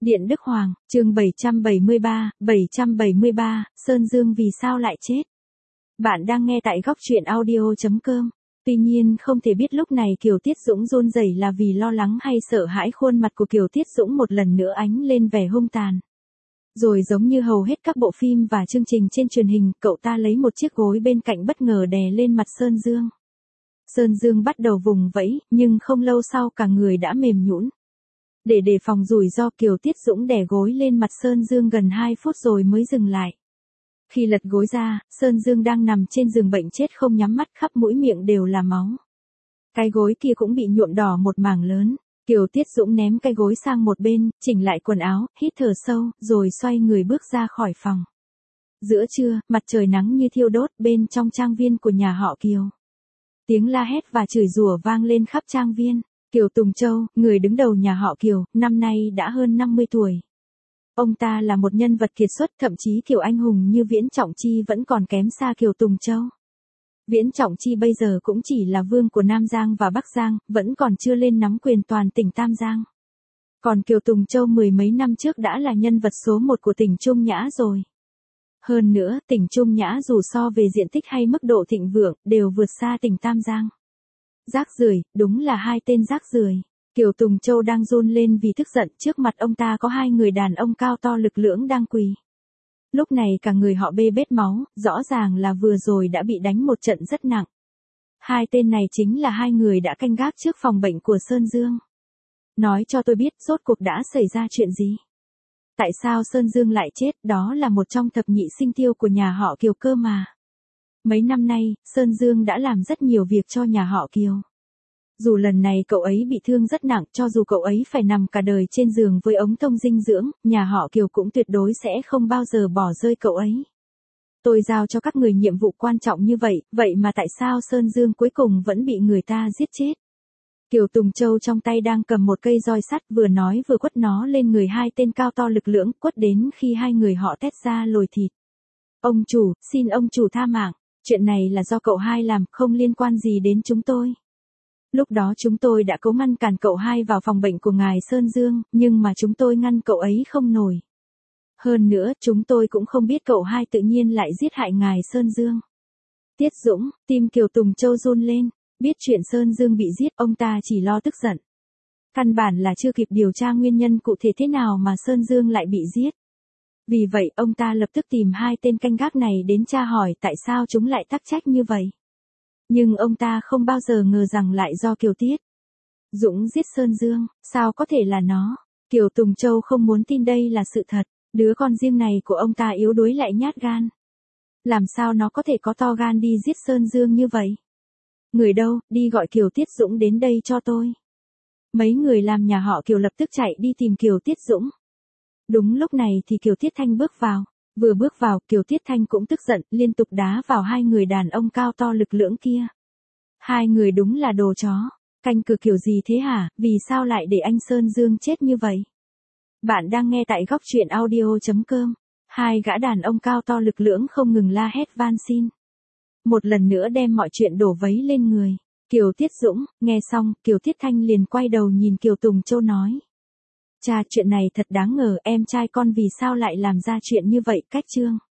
Điện Đức Hoàng, chương 773, Sơn Dương vì sao lại chết? Bạn đang nghe tại góc truyện audio.com. Tuy nhiên không thể biết lúc này Kiều Tiết Dũng run rẩy là vì lo lắng hay sợ hãi. Khuôn mặt của Kiều Tiết Dũng một lần nữa ánh lên vẻ hung tàn. Rồi giống như hầu hết các bộ phim và chương trình trên truyền hình, cậu ta lấy một chiếc gối bên cạnh bất ngờ đè lên mặt Sơn Dương. Sơn Dương bắt đầu vùng vẫy, nhưng không lâu sau cả người đã mềm nhũn. Để đề phòng rủi ro, Kiều Tiết Dũng đè gối lên mặt Sơn Dương gần 2 phút rồi mới dừng lại. Khi lật gối ra, Sơn Dương đang nằm trên giường bệnh chết không nhắm mắt, khắp mũi miệng đều là máu. Cái gối kia cũng bị nhuộm đỏ một mảng lớn. Kiều Tiết Dũng ném cái gối sang một bên, chỉnh lại quần áo, hít thở sâu, rồi xoay người bước ra khỏi phòng. Giữa trưa, mặt trời nắng như thiêu đốt bên trong trang viên của nhà họ Kiều. Tiếng la hét và chửi rủa vang lên khắp trang viên. Kiều Tùng Châu, người đứng đầu nhà họ Kiều, năm nay đã hơn 50 tuổi. Ông ta là một nhân vật kiệt xuất, thậm chí kiểu anh hùng như Viễn Trọng Chi vẫn còn kém xa Kiều Tùng Châu. Viễn Trọng Chi bây giờ cũng chỉ là vương của Nam Giang và Bắc Giang, vẫn còn chưa lên nắm quyền toàn tỉnh Tam Giang. Còn Kiều Tùng Châu mười mấy năm trước đã là nhân vật số 1 của tỉnh Trung Nhã rồi. Hơn nữa, tỉnh Trung Nhã dù so về diện tích hay mức độ thịnh vượng, đều vượt xa tỉnh Tam Giang. Rác rưởi, đúng là hai tên rác rưởi. Kiều Tùng Châu đang run lên vì tức giận, trước mặt ông ta có hai người đàn ông cao to lực lưỡng đang quỳ. Lúc này cả người họ bê bết máu, rõ ràng là vừa rồi đã bị đánh một trận rất nặng. Hai tên này chính là hai người đã canh gác trước phòng bệnh của Sơn Dương. Nói cho tôi biết rốt cuộc đã xảy ra chuyện gì? Tại sao Sơn Dương lại chết? Đó là một trong thập nhị sinh tiêu của nhà họ Kiều cơ mà. Mấy năm nay, Sơn Dương đã làm rất nhiều việc cho nhà họ Kiều. Dù lần này cậu ấy bị thương rất nặng, cho dù cậu ấy phải nằm cả đời trên giường với ống thông dinh dưỡng, nhà họ Kiều cũng tuyệt đối sẽ không bao giờ bỏ rơi cậu ấy. Tôi giao cho các người nhiệm vụ quan trọng như vậy, vậy mà tại sao Sơn Dương cuối cùng vẫn bị người ta giết chết? Kiều Tùng Châu trong tay đang cầm một cây roi sắt, vừa nói vừa quất nó lên người hai tên cao to lực lưỡng, quất đến khi hai người họ tét ra lồi thịt. Ông chủ, xin ông chủ tha mạng, chuyện này là do cậu hai làm, không liên quan gì đến chúng tôi. Lúc đó chúng tôi đã cố ngăn cản cậu hai vào phòng bệnh của ngài Sơn Dương, nhưng mà chúng tôi ngăn cậu ấy không nổi. Hơn nữa, chúng tôi cũng không biết cậu hai tự nhiên lại giết hại ngài Sơn Dương. Tiết Dũng, tim Kiều Tùng Châu run lên, biết chuyện Sơn Dương bị giết, ông ta chỉ lo tức giận. Căn bản là chưa kịp điều tra nguyên nhân cụ thể thế nào mà Sơn Dương lại bị giết. Vì vậy, ông ta lập tức tìm hai tên canh gác này đến tra hỏi tại sao chúng lại tắc trách như vậy. Nhưng ông ta không bao giờ ngờ rằng lại do Kiều Tiết Dũng giết Sơn Dương, sao có thể là nó? Kiều Tùng Châu không muốn tin đây là sự thật, đứa con riêng này của ông ta yếu đuối lại nhát gan. Làm sao nó có thể có to gan đi giết Sơn Dương như vậy? Người đâu, đi gọi Kiều Tiết Dũng đến đây cho tôi. Mấy người làm nhà họ Kiều lập tức chạy đi tìm Kiều Tiết Dũng. Đúng lúc này thì Kiều Tiết Thanh bước vào. Vừa bước vào, Kiều Tiết Thanh cũng tức giận, liên tục đá vào hai người đàn ông cao to lực lưỡng kia. Hai người đúng là đồ chó. Canh cừ kiểu gì thế hả, vì sao lại để anh Sơn Dương chết như vậy? Bạn đang nghe tại góc truyện audio.com. Hai gã đàn ông cao to lực lưỡng không ngừng la hét van xin. Một lần nữa đem mọi chuyện đổ vấy lên người. Kiều Tiết Dũng, nghe xong, Kiều Tiết Thanh liền quay đầu nhìn Kiều Tùng Châu nói. Cha, chuyện này thật đáng ngờ, em trai con vì sao lại làm ra chuyện như vậy? Cách Trương